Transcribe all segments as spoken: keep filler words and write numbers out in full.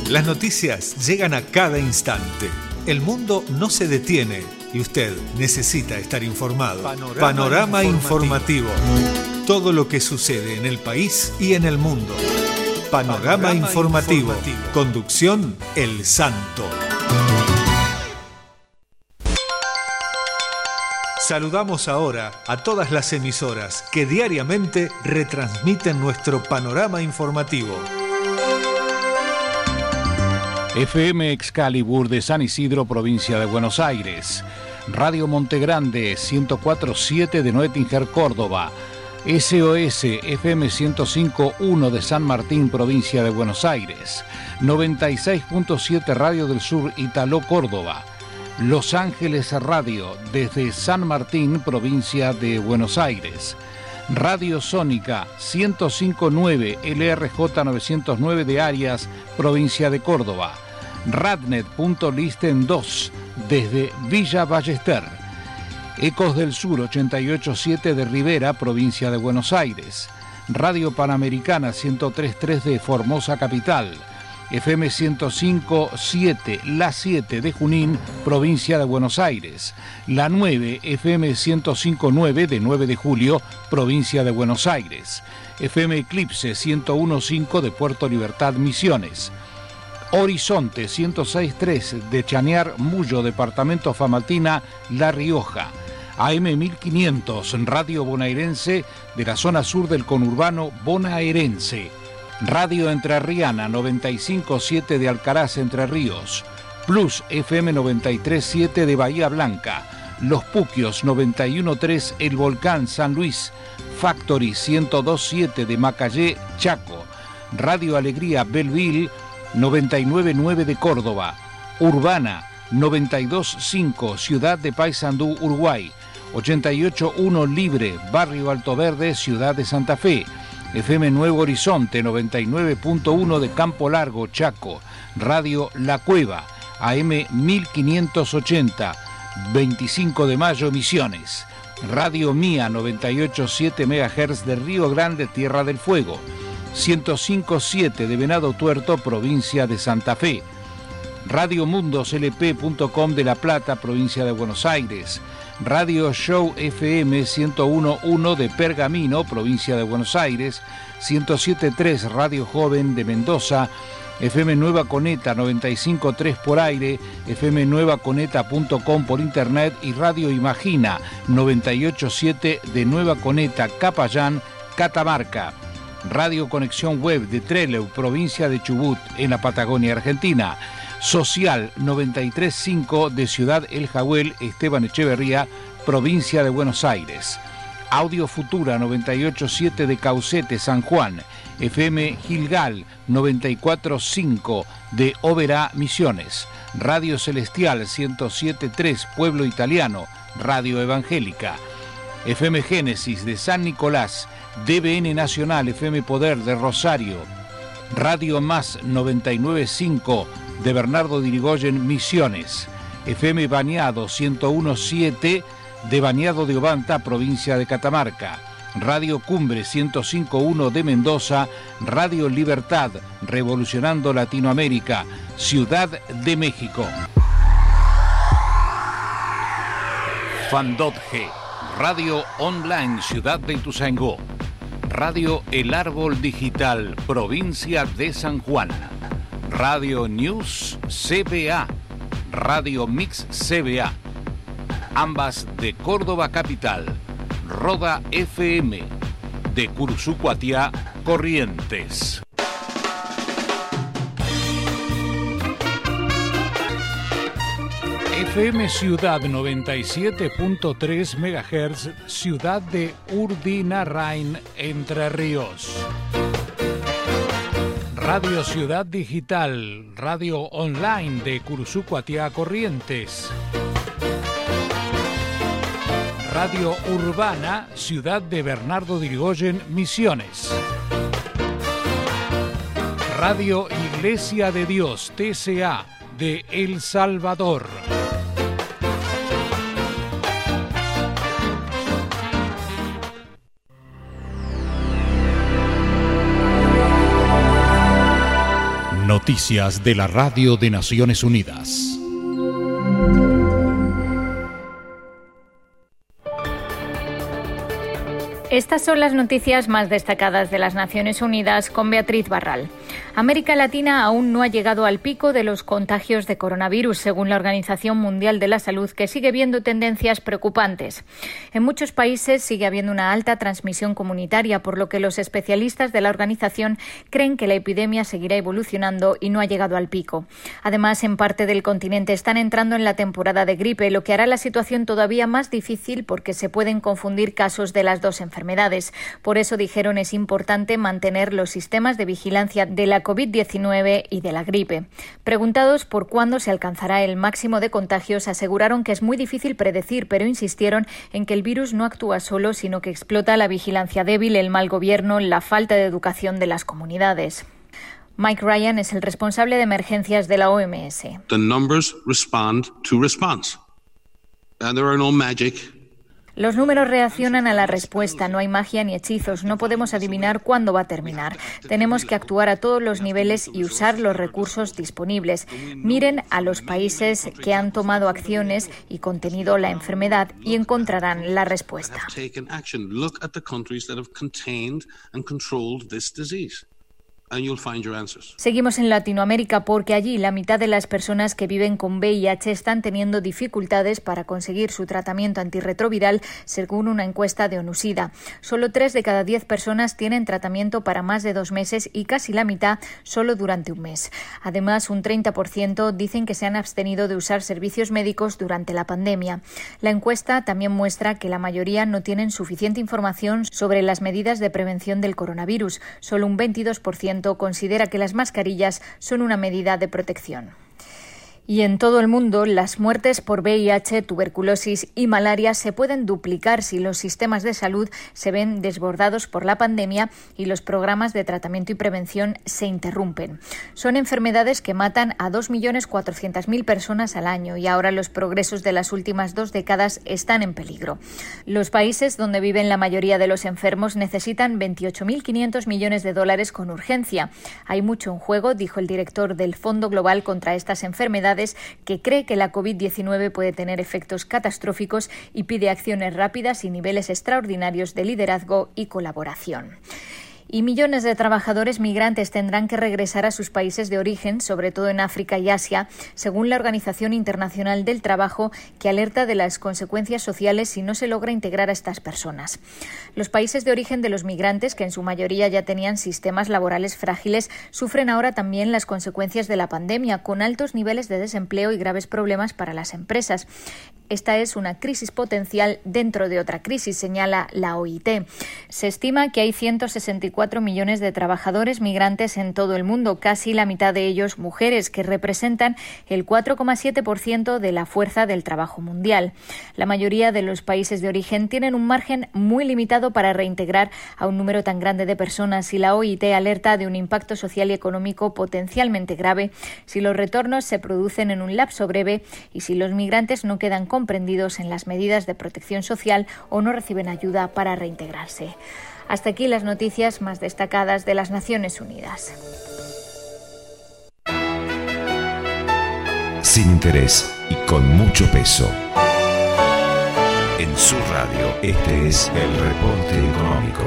Las noticias llegan a cada instante. El mundo no se detiene y usted necesita estar informado. Panorama, Panorama informativo. informativo. Todo lo que sucede en el país y en el mundo. Panorama, Panorama informativo. informativo. Conducción El Santo. Saludamos ahora a todas las emisoras que diariamente retransmiten nuestro panorama informativo. F M Excalibur de San Isidro, provincia de Buenos Aires. Radio Montegrande ciento cuatro punto siete de Noetinger, Córdoba. S O S F M ciento cinco punto uno de San Martín, provincia de Buenos Aires. noventa y seis punto siete Radio del Sur, Italó, Córdoba. Los Ángeles Radio desde San Martín, provincia de Buenos Aires. Radio Sónica ciento cinco punto nueve L R J novecientos nueve de Arias, provincia de Córdoba. Radnet.listen dos desde Villa Ballester. Ecos del Sur ochenta y ocho punto siete de Rivera, provincia de Buenos Aires. Radio Panamericana ciento tres punto tres de Formosa Capital. F M ciento cinco punto siete La siete de Junín, provincia de Buenos Aires. La nueve F M ciento cinco punto nueve de nueve de Julio, provincia de Buenos Aires. F M Eclipse ciento uno punto cinco de Puerto Libertad, Misiones. Horizonte ciento seis punto tres de Chañar, Mullo, departamento Famatina, La Rioja. A M mil quinientos, Radio Bonaerense de la zona sur del conurbano bonaerense. Radio Entrerriana noventa y cinco punto siete de Alcaraz, Entre Ríos. Plus F M noventa y tres punto siete de Bahía Blanca. Los Puquios noventa y uno punto tres El Volcán, San Luis. Factory ciento dos punto siete de Macayé, Chaco. Radio Alegría Belleville noventa y nueve punto nueve de Córdoba. Urbana noventa y dos punto cinco Ciudad de Paysandú, Uruguay. ochenta y ocho punto uno Libre, Barrio Alto Verde, Ciudad de Santa Fe. F M Nuevo Horizonte noventa y nueve punto uno de Campo Largo, Chaco. Radio La Cueva, A M mil quinientos ochenta, veinticinco de mayo, Misiones. Radio Mía noventa y ocho punto siete megahertz de Río Grande, Tierra del Fuego. ciento cinco punto siete de Venado Tuerto, provincia de Santa Fe. Radio Mundos L P punto com de La Plata, provincia de Buenos Aires. Radio Show F M ciento uno punto uno de Pergamino, provincia de Buenos Aires. ciento siete punto tres Radio Joven de Mendoza. F M Nueva Coneta noventa y cinco punto tres por aire, F M nueva coneta punto com por internet y Radio Imagina noventa y ocho punto siete de Nueva Coneta, Capayán, Catamarca. Radio Conexión Web de Trelew, provincia de Chubut, en la Patagonia Argentina. Social noventa y tres punto cinco de Ciudad El Jagüel, Esteban Echeverría, provincia de Buenos Aires. Audio Futura noventa y ocho punto siete de Caucete, San Juan. F M Gilgal noventa y cuatro punto cinco de Oberá, Misiones. Radio Celestial ciento siete punto tres Pueblo Italiano, Radio Evangélica. F M Génesis de San Nicolás. D B N Nacional, F M Poder de Rosario. Radio Más noventa y nueve punto cinco de Bernardo de Irigoyen, Misiones. F M Bañado ciento uno punto siete de Bañado de Obanta, provincia de Catamarca. Radio Cumbre ciento cinco punto uno de Mendoza. Radio Libertad, revolucionando Latinoamérica, Ciudad de México. Fandotge, Radio Online, Ciudad de Ituzaingó. Radio El Árbol Digital, provincia de San Juan. Radio News C B A, Radio Mix C B A, ambas de Córdoba Capital. Roda F M, de Cursucuatiá, Corrientes. F M Ciudad noventa y siete punto tres megahertz, Ciudad de Urdinarrain, Entre Ríos. Radio Ciudad Digital, radio online de Cursucuatiá, Corrientes. Radio Urbana, Ciudad de Bernardo de Irigoyen, Misiones. Radio Iglesia de Dios, T C A, de El Salvador. Noticias de la Radio de Naciones Unidas. Estas son las noticias más destacadas de las Naciones Unidas con Beatriz Barral. América Latina aún no ha llegado al pico de los contagios de coronavirus, según la Organización Mundial de la Salud, que sigue viendo tendencias preocupantes. En muchos países sigue habiendo una alta transmisión comunitaria, por lo que los especialistas de la organización creen que la epidemia seguirá evolucionando y no ha llegado al pico. Además, en parte del continente están entrando en la temporada de gripe, lo que hará la situación todavía más difícil porque se pueden confundir casos de las dos enfermedades. Por eso, dijeron, es importante mantener los sistemas de vigilancia de la covid diecinueve y de la gripe. Preguntados por cuándo se alcanzará el máximo de contagios, aseguraron que es muy difícil predecir, pero insistieron en que el virus no actúa solo, sino que explota la vigilancia débil, el mal gobierno, la falta de educación de las comunidades. Mike Ryan es el responsable de emergencias de la O M S. The numbers respond to response. And there are no magic. Los números reaccionan a la respuesta, no hay magia ni hechizos, no podemos adivinar cuándo va a terminar. Tenemos que actuar a todos los niveles y usar los recursos disponibles. Miren a los países que han tomado acciones y contenido la enfermedad y encontrarán la respuesta. Seguimos en Latinoamérica porque allí la mitad de las personas que viven con V I H están teniendo dificultades para conseguir su tratamiento antirretroviral, según una encuesta de ONUSIDA. Solo tres de cada diez personas tienen tratamiento para más de dos meses y casi la mitad solo durante un mes. Además, un treinta por ciento dicen que se han abstenido de usar servicios médicos durante la pandemia. La encuesta también muestra que la mayoría no tienen suficiente información sobre las medidas de prevención del coronavirus. Solo un veintidós por ciento considera que las mascarillas son una medida de protección. Y en todo el mundo, las muertes por V I H, tuberculosis y malaria se pueden duplicar si los sistemas de salud se ven desbordados por la pandemia y los programas de tratamiento y prevención se interrumpen. Son enfermedades que matan a dos millones cuatrocientas mil personas al año y ahora los progresos de las últimas dos décadas están en peligro. Los países donde viven la mayoría de los enfermos necesitan veintiocho mil quinientos millones de dólares con urgencia. Hay mucho en juego, dijo el director del Fondo Global contra estas enfermedades, que cree que la covid diecinueve puede tener efectos catastróficos y pide acciones rápidas y niveles extraordinarios de liderazgo y colaboración. Y millones de trabajadores migrantes tendrán que regresar a sus países de origen, sobre todo en África y Asia, según la Organización Internacional del Trabajo, que alerta de las consecuencias sociales si no se logra integrar a estas personas. Los países de origen de los migrantes, que en su mayoría ya tenían sistemas laborales frágiles, sufren ahora también las consecuencias de la pandemia, con altos niveles de desempleo y graves problemas para las empresas. Esta es una crisis potencial dentro de otra crisis, señala la O I T. Se estima que hay ciento sesenta y cuatro millones de trabajadores migrantes en todo el mundo, casi la mitad de ellos mujeres, que representan el cuatro coma siete por ciento de la fuerza del trabajo mundial. La mayoría de los países de origen tienen un margen muy limitado para reintegrar a un número tan grande de personas y la O I T alerta de un impacto social y económico potencialmente grave si los retornos se producen en un lapso breve y si los migrantes no quedan comprendidos en las medidas de protección social o no reciben ayuda para reintegrarse. Hasta aquí las noticias más destacadas de las Naciones Unidas. Sin interés y con mucho peso. En su radio, este es el reporte económico.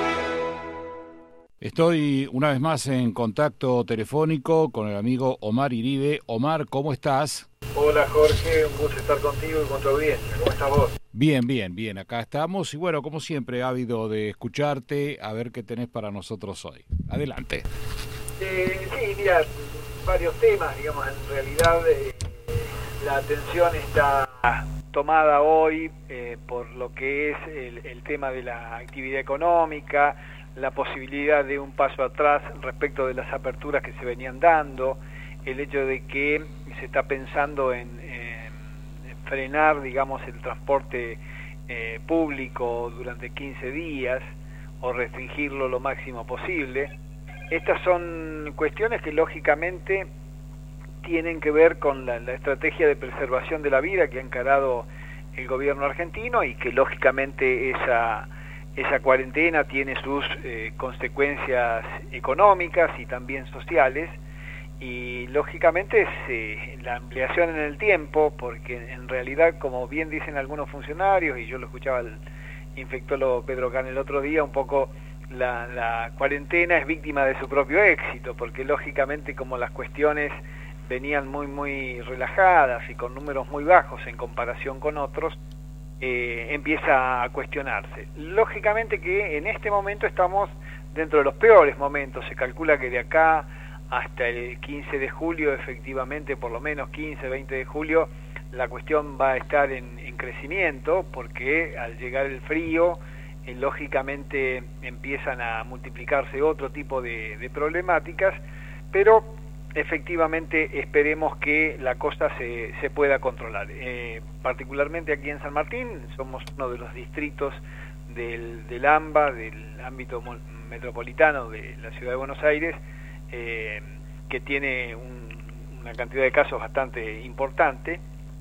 Estoy una vez más en contacto telefónico con el amigo Omar Iribe. Omar, ¿cómo estás? Hola Jorge, un gusto estar contigo y con tu audiencia. ¿Cómo estás vos? Bien, bien, bien. Acá estamos y bueno, como siempre, ávido de escucharte, a ver qué tenés para nosotros hoy. Adelante. Eh, sí, mira, varios temas, digamos, en realidad eh, la atención está tomada hoy eh, por lo que es el, el tema de la actividad económica, la posibilidad de un paso atrás respecto de las aperturas que se venían dando, el hecho de que se está pensando en, en, en frenar, digamos, el transporte eh, público durante quince días o restringirlo lo máximo posible. Estas son cuestiones que lógicamente tienen que ver con la, la estrategia de preservación de la vida que ha encarado el gobierno argentino y que lógicamente esa, esa cuarentena tiene sus eh, consecuencias económicas y también sociales, y lógicamente es eh, la ampliación en el tiempo, porque en realidad, como bien dicen algunos funcionarios, y yo lo escuchaba al infectólogo Pedro Can el otro día, un poco la, la cuarentena es víctima de su propio éxito, porque lógicamente como las cuestiones venían muy muy relajadas y con números muy bajos en comparación con otros, eh, empieza a cuestionarse. Lógicamente que en este momento estamos dentro de los peores momentos, se calcula que de acá hasta el quince de julio, efectivamente, por lo menos quince, veinte de julio, la cuestión va a estar en, en crecimiento, porque al llegar el frío, eh, lógicamente empiezan a multiplicarse otro tipo de, de problemáticas, pero efectivamente esperemos que la cosa se, se pueda controlar. Eh, particularmente aquí en San Martín, somos uno de los distritos del, del AMBA, del ámbito metropolitano de la Ciudad de Buenos Aires, Eh, que tiene un, una cantidad de casos bastante importante,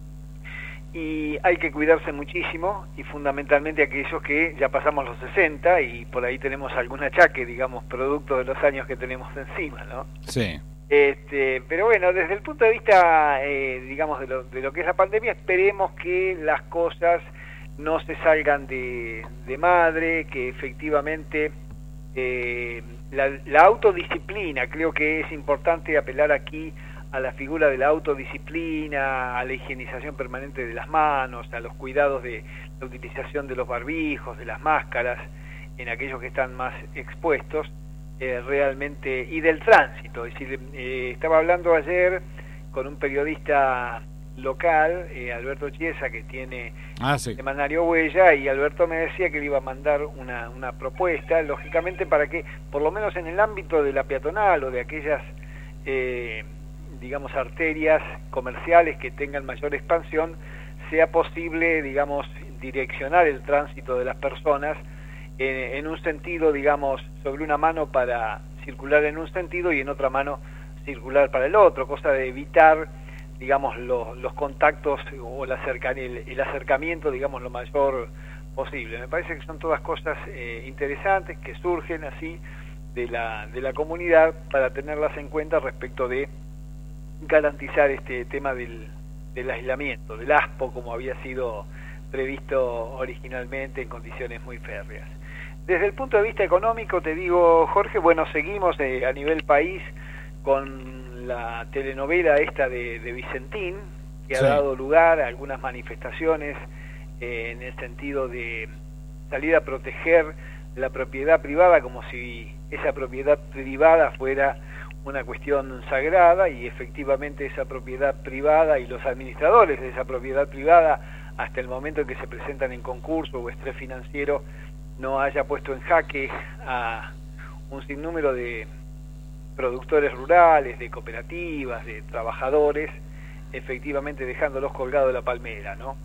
y hay que cuidarse muchísimo, y fundamentalmente aquellos que ya pasamos los sesenta y por ahí tenemos algún achaque, digamos, producto de los años que tenemos encima, ¿no? Sí. Este, pero bueno, desde el punto de vista, eh, digamos, de lo, de lo que es la pandemia, esperemos que las cosas no se salgan de, de madre, que efectivamente eh, la, la autodisciplina, creo que es importante apelar aquí a la figura de la autodisciplina, a la higienización permanente de las manos, a los cuidados de la utilización de los barbijos, de las máscaras, en aquellos que están más expuestos, eh, realmente, y del tránsito. Es decir, eh, estaba hablando ayer con un periodista local, eh, Alberto Chiesa, que tiene ah, sí. Semanario Huella, y Alberto me decía que le iba a mandar una, una propuesta, lógicamente para que, por lo menos en el ámbito de la peatonal o de aquellas, eh, digamos, arterias comerciales que tengan mayor expansión, sea posible, digamos, direccionar el tránsito de las personas en, en un sentido, digamos, sobre una mano para circular en un sentido y en otra mano circular para el otro, cosa de evitar, digamos, los, los contactos o la cercanía, el, el acercamiento, digamos, lo mayor posible. Me parece que son todas cosas eh, interesantes que surgen así de la, de la comunidad para tenerlas en cuenta respecto de garantizar este tema del, del aislamiento, del ASPO, como había sido previsto originalmente en condiciones muy férreas. Desde el punto de vista económico, te digo, Jorge, bueno, seguimos eh, a nivel país con la telenovela esta de, de Vicentín, que sí. ha dado lugar a algunas manifestaciones eh, en el sentido de salir a proteger la propiedad privada como si esa propiedad privada fuera una cuestión sagrada, y efectivamente esa propiedad privada y los administradores de esa propiedad privada, hasta el momento en que se presentan en concurso o estrés financiero, no haya puesto en jaque a un sinnúmero de productores rurales, de cooperativas, de trabajadores, efectivamente dejándolos colgados de la palmera, ¿no?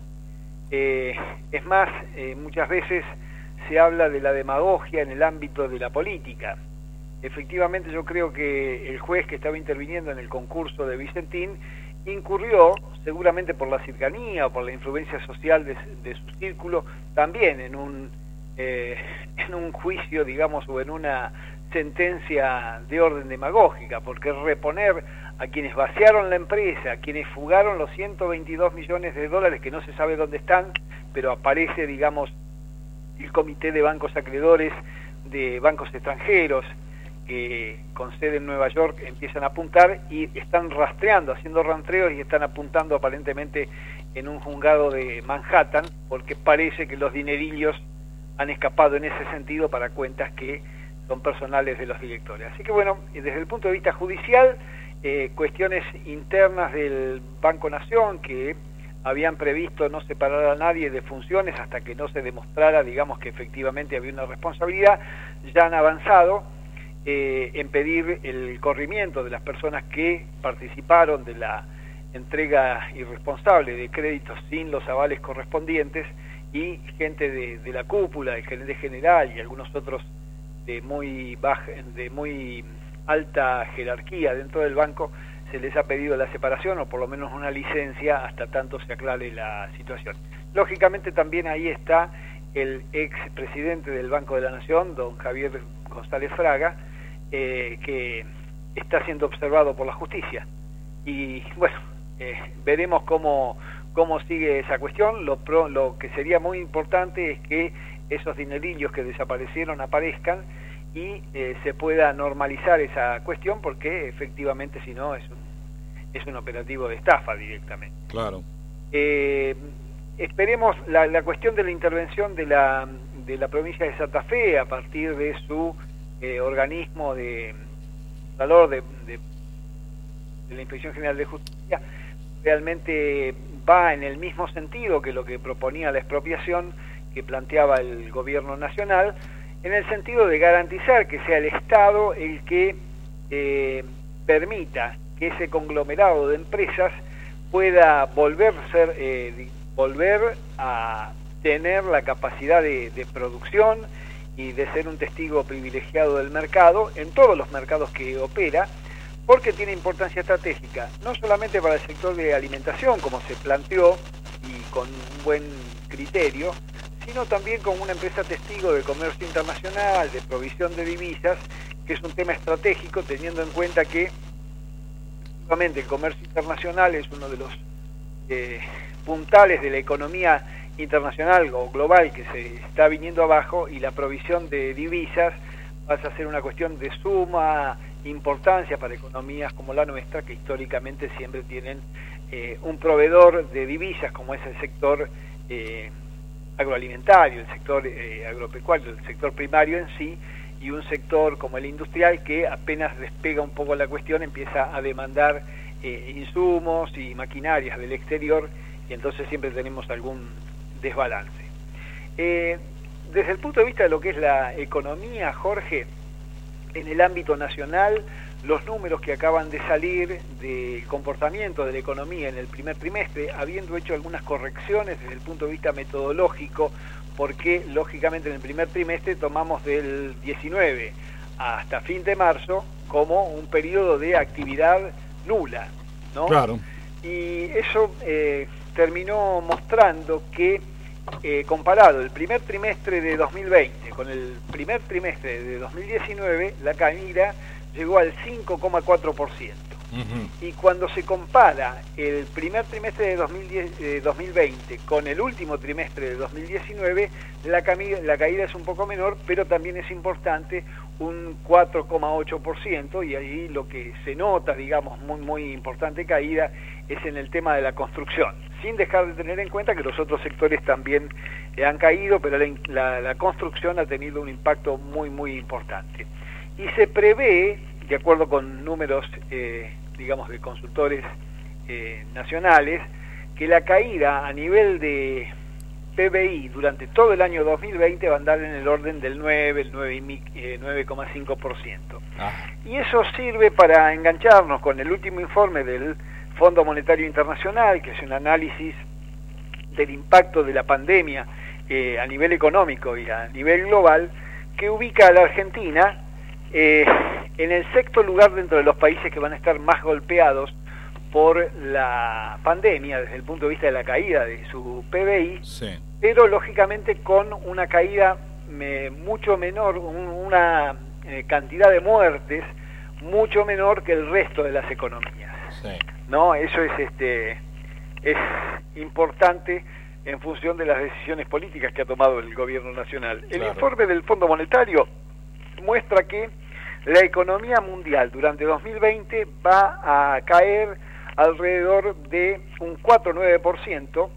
Eh, es más, eh, muchas veces se habla de la demagogia en el ámbito de la política. Efectivamente, yo creo que el juez que estaba interviniendo en el concurso de Vicentín incurrió, seguramente por la cercanía o por la influencia social de, de su círculo, también en un, eh, en un juicio, digamos, o en una sentencia de orden demagógica, porque reponer a quienes vaciaron la empresa, a quienes fugaron los ciento veintidós millones de dólares que no se sabe dónde están, pero aparece, digamos, el comité de bancos acreedores de bancos extranjeros, que con sede en Nueva York empiezan a apuntar y están rastreando, haciendo rastreos y están apuntando aparentemente en un juzgado de Manhattan, porque parece que los dinerillos han escapado en ese sentido para cuentas que son personales de los directores. Así que bueno, desde el punto de vista judicial, eh, cuestiones internas del Banco Nación que habían previsto no separar a nadie de funciones hasta que no se demostrara, digamos, que efectivamente había una responsabilidad, ya han avanzado Eh, en pedir el corrimiento de las personas que participaron de la entrega irresponsable de créditos sin los avales correspondientes, y gente de, de la cúpula, el gerente general y algunos otros de muy baja, de muy alta jerarquía dentro del banco, se les ha pedido la separación o por lo menos una licencia hasta tanto se aclare la situación. Lógicamente también ahí está el ex presidente del Banco de la Nación, don Javier González Fraga, Eh, que está siendo observado por la justicia. Y bueno, eh, veremos cómo, cómo sigue esa cuestión. Lo, pro, lo que sería muy importante es que esos dinerillos que desaparecieron aparezcan y eh, se pueda normalizar esa cuestión, porque efectivamente si no es un, es un operativo de estafa directamente. Claro. Eh, esperemos la, la cuestión de la intervención de la, de la provincia de Santa Fe a partir de su eh, organismo de valor de, de, de la Inspección General de Justicia, realmente va en el mismo sentido que lo que proponía la expropiación que planteaba el gobierno nacional, en el sentido de garantizar que sea el Estado el que eh, permita que ese conglomerado de empresas pueda volver, ser, eh, volver a tener la capacidad de, de producción y de ser un testigo privilegiado del mercado, en todos los mercados que opera, porque tiene importancia estratégica, no solamente para el sector de alimentación, como se planteó, y con un buen criterio, sino también como una empresa testigo de comercio internacional, de provisión de divisas, que es un tema estratégico, teniendo en cuenta que el comercio internacional es uno de los eh, puntales de la economía internacional o global que se está viniendo abajo, y la provisión de divisas pasa a ser una cuestión de suma importancia para economías como la nuestra, que históricamente siempre tienen eh, un proveedor de divisas, como es el sector eh, agroalimentario, el sector eh, agropecuario, el sector primario en sí, y un sector como el industrial que apenas despega un poco la cuestión empieza a demandar eh, insumos y maquinarias del exterior, y entonces siempre tenemos algún desbalance. Eh, desde el punto de vista de lo que es la economía, Jorge, en el ámbito nacional, los números que acaban de salir del comportamiento de la economía en el primer trimestre, habiendo hecho algunas correcciones desde el punto de vista metodológico, porque lógicamente en el primer trimestre tomamos del diecinueve hasta fin de marzo como un periodo de actividad nula, ¿no? Claro. Y eso eh, terminó mostrando que, eh, comparado el primer trimestre de dos mil veinte con el primer trimestre de dos mil diecinueve, la caída llegó al cinco coma cuatro por ciento. Uh-huh. Y cuando se compara el primer trimestre de dos mil diez, eh, dos mil veinte con el último trimestre de dos mil diecinueve, la, cami- la caída es un poco menor, pero también es importante, un cuatro coma ocho por ciento, y allí lo que se nota, digamos, muy, muy importante caída es en el tema de la construcción, sin dejar de tener en cuenta que los otros sectores también eh, han caído, pero la, la, la construcción ha tenido un impacto muy, muy importante. Y se prevé, de acuerdo con números, eh, digamos, de consultores eh, nacionales, que la caída a nivel de P B I durante todo el año dos mil veinte va a andar en el orden del nueve, el nueve coma cinco por ciento. Ah. Y eso sirve para engancharnos con el último informe del Fondo Monetario Internacional, que es un análisis del impacto de la pandemia eh, a nivel económico y a nivel global, que ubica a la Argentina Eh, en el sexto lugar dentro de los países que van a estar más golpeados por la pandemia desde el punto de vista de la caída de su P B I, sí. Pero lógicamente con una caída me, mucho menor, un, una eh, cantidad de muertes mucho menor que el resto de las economías. Sí. ¿No? Eso es este es importante en función de las decisiones políticas que ha tomado el gobierno nacional. El claro. informe del Fondo Monetario muestra que la economía mundial durante dos mil veinte va a caer alrededor de un cuatro coma nueve por ciento,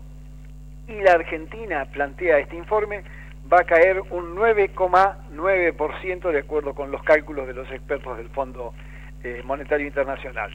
y la Argentina, plantea este informe, va a caer un nueve coma nueve por ciento de acuerdo con los cálculos de los expertos del Fondo eh, Monetario Internacional.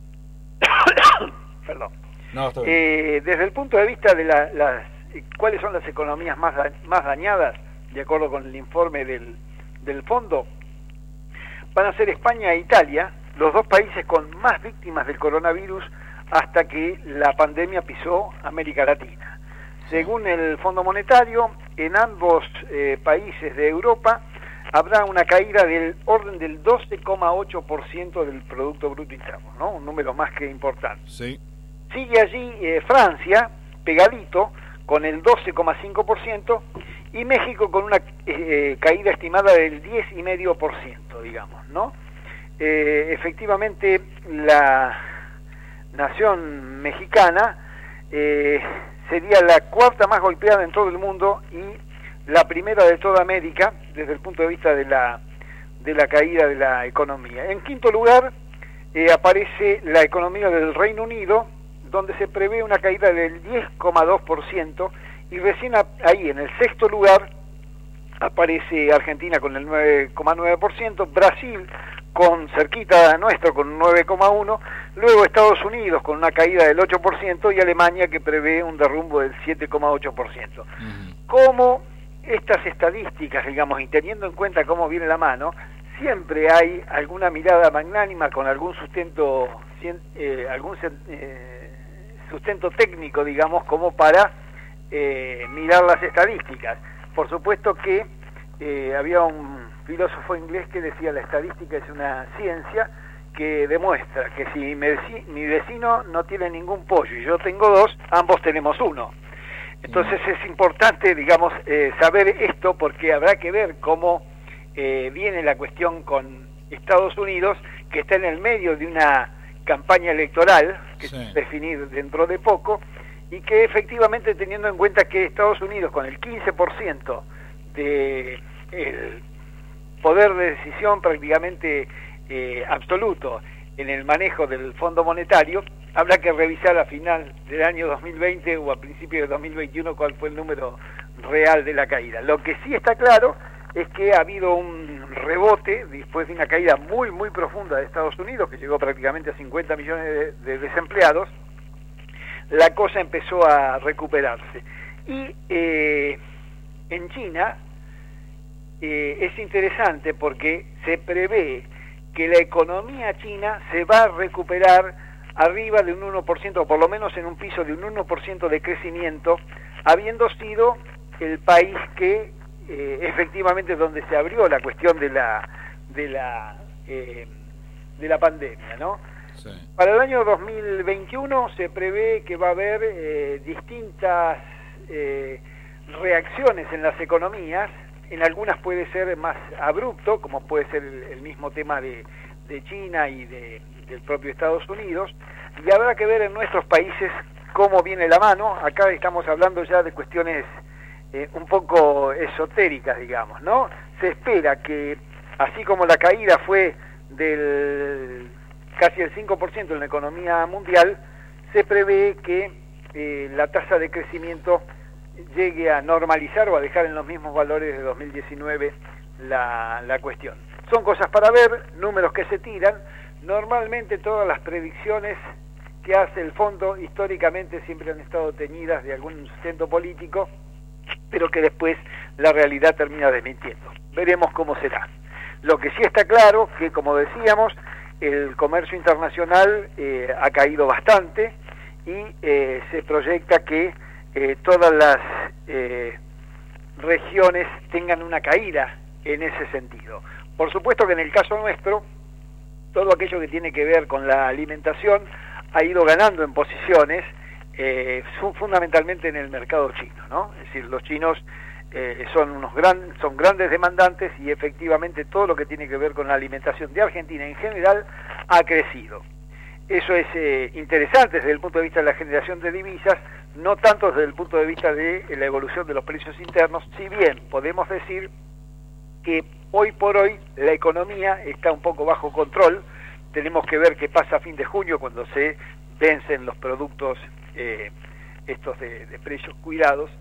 Perdón. No, está bien. Eh, desde el punto de vista de la, las, cuáles son las economías más, más dañadas, de acuerdo con el informe del del fondo, van a ser España e Italia, los dos países con más víctimas del coronavirus hasta que la pandemia pisó América Latina. Según el Fondo Monetario, en ambos eh, países de Europa habrá una caída del orden del doce coma ocho por ciento del Producto Bruto Interno, ¿no? Un número más que importante. Sí. Sigue allí eh, Francia, pegadito, con el doce coma cinco por ciento, y México con una eh, caída estimada del diez coma cinco por ciento, digamos, ¿no? eh, efectivamente la nación mexicana eh, sería la cuarta más golpeada en todo el mundo y la primera de toda América desde el punto de vista de la, de la caída de la economía. En quinto lugar eh, aparece la economía del Reino Unido, donde se prevé una caída del diez coma dos por ciento, y recién ahí, en el sexto lugar, aparece Argentina con el nueve coma nueve por ciento, Brasil con cerquita nuestro con un nueve coma uno por ciento, luego Estados Unidos con una caída del ocho por ciento y Alemania que prevé un derrumbo del siete coma ocho por ciento. Uh-huh. Como estas estadísticas, digamos, y teniendo en cuenta cómo viene la mano, siempre hay alguna mirada magnánima con algún sustento, eh, algún eh, sustento técnico, digamos, como para eh, mirar las estadísticas. Por supuesto que eh, había un filósofo inglés que decía la estadística es una ciencia que demuestra que si mi, veci mi vecino no tiene ningún pollo y yo tengo dos, ambos tenemos uno. Entonces es importante, digamos, eh, saber esto porque habrá que ver cómo eh, viene la cuestión con Estados Unidos, que está en el medio de una campaña electoral que sí. se va a definir dentro de poco, y que efectivamente, teniendo en cuenta que Estados Unidos con el quince por ciento de el poder de decisión prácticamente eh, absoluto en el manejo del Fondo Monetario, habrá que revisar a final del año dos mil veinte o a principios de dos mil veintiuno cuál fue el número real de la caída. Lo que sí está claro es que ha habido un rebote después de una caída muy muy profunda de Estados Unidos, que llegó prácticamente a cincuenta millones de, de desempleados. La cosa empezó a recuperarse. Y eh, en China eh, es interesante porque se prevé que la economía china se va a recuperar arriba de un uno por ciento, o por lo menos en un piso de un uno por ciento de crecimiento, habiendo sido el país que eh, efectivamente donde se abrió la cuestión de la de la eh, de la pandemia, ¿no? Sí. Para el año dos mil veintiuno se prevé que va a haber eh, distintas eh, reacciones en las economías. En algunas puede ser más abrupto, como puede ser el, el mismo tema de, de China y de, del propio Estados Unidos, y habrá que ver en nuestros países cómo viene la mano. Acá estamos hablando ya de cuestiones eh, un poco esotéricas, digamos, ¿no? Se espera que, así como la caída fue del casi el cinco por ciento en la economía mundial, se prevé que eh, la tasa de crecimiento llegue a normalizar o a dejar en los mismos valores de dos mil diecinueve la, la cuestión. Son cosas para ver, números que se tiran. Normalmente todas las predicciones que hace el fondo históricamente siempre han estado teñidas de algún sustento político, pero que después la realidad termina desmintiendo. Veremos cómo será. Lo que sí está claro que, como decíamos, el comercio internacional eh, ha caído bastante y eh, se proyecta que eh, todas las eh, regiones tengan una caída en ese sentido. Por supuesto que en el caso nuestro, todo aquello que tiene que ver con la alimentación ha ido ganando en posiciones, eh, fundamentalmente en el mercado chino, ¿no? Es decir, los chinos eh, son unos gran, son grandes demandantes y efectivamente todo lo que tiene que ver con la alimentación de Argentina en general ha crecido. Eso es eh, interesante desde el punto de vista de la generación de divisas, no tanto desde el punto de vista de la evolución de los precios internos, si bien podemos decir que hoy por hoy la economía está un poco bajo control. Tenemos que ver qué pasa a fin de junio cuando se vencen los productos eh, estos de, de precios cuidados,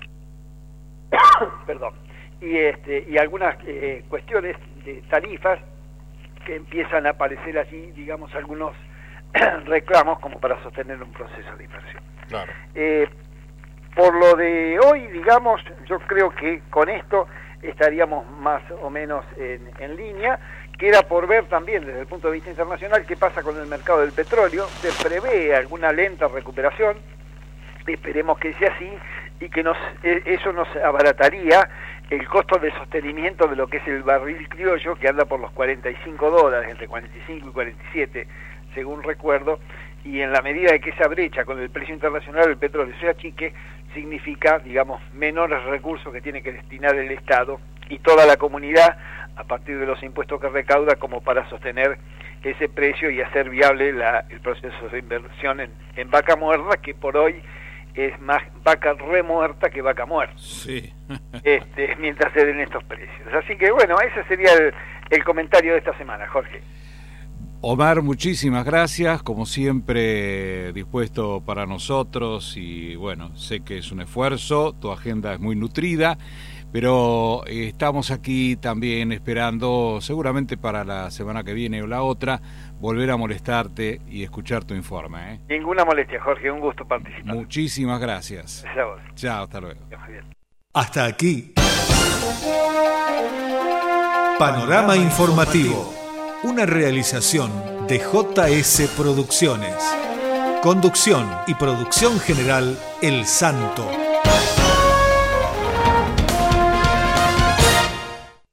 perdón, y este y algunas eh, cuestiones de tarifas que empiezan a aparecer allí, digamos, algunos reclamos como para sostener un proceso de inversión. Claro. Eh, por lo de hoy, digamos, yo creo que con esto estaríamos más o menos en, en línea. Queda por ver también desde el punto de vista internacional qué pasa con el mercado del petróleo. Se prevé alguna lenta recuperación, esperemos que sea así, y que nos, eso nos abarataría el costo de sostenimiento de lo que es el barril criollo, que anda por los cuarenta y cinco dólares, entre cuarenta y cinco y cuarenta y siete, según recuerdo, y en la medida de que esa brecha con el precio internacional del petróleo se achique, significa, digamos, menores recursos que tiene que destinar el Estado y toda la comunidad a partir de los impuestos que recauda como para sostener ese precio y hacer viable la, el proceso de inversión en, en vaca muerta, que por hoy es más vaca remuerta que vaca muerta. Sí. este, mientras se den estos precios. Así que bueno, ese sería el, el comentario de esta semana, Jorge. Omar, muchísimas gracias, como siempre dispuesto para nosotros, y bueno, sé que es un esfuerzo, tu agenda es muy nutrida, pero estamos aquí también esperando, seguramente para la semana que viene o la otra, volver a molestarte y escuchar tu informe, ¿eh? Ninguna molestia, Jorge, un gusto participar. Muchísimas gracias. Gracias a vos. Chao, hasta luego. Hasta aquí. Panorama Informativo, una realización de J S Producciones. Conducción y producción general El Santo.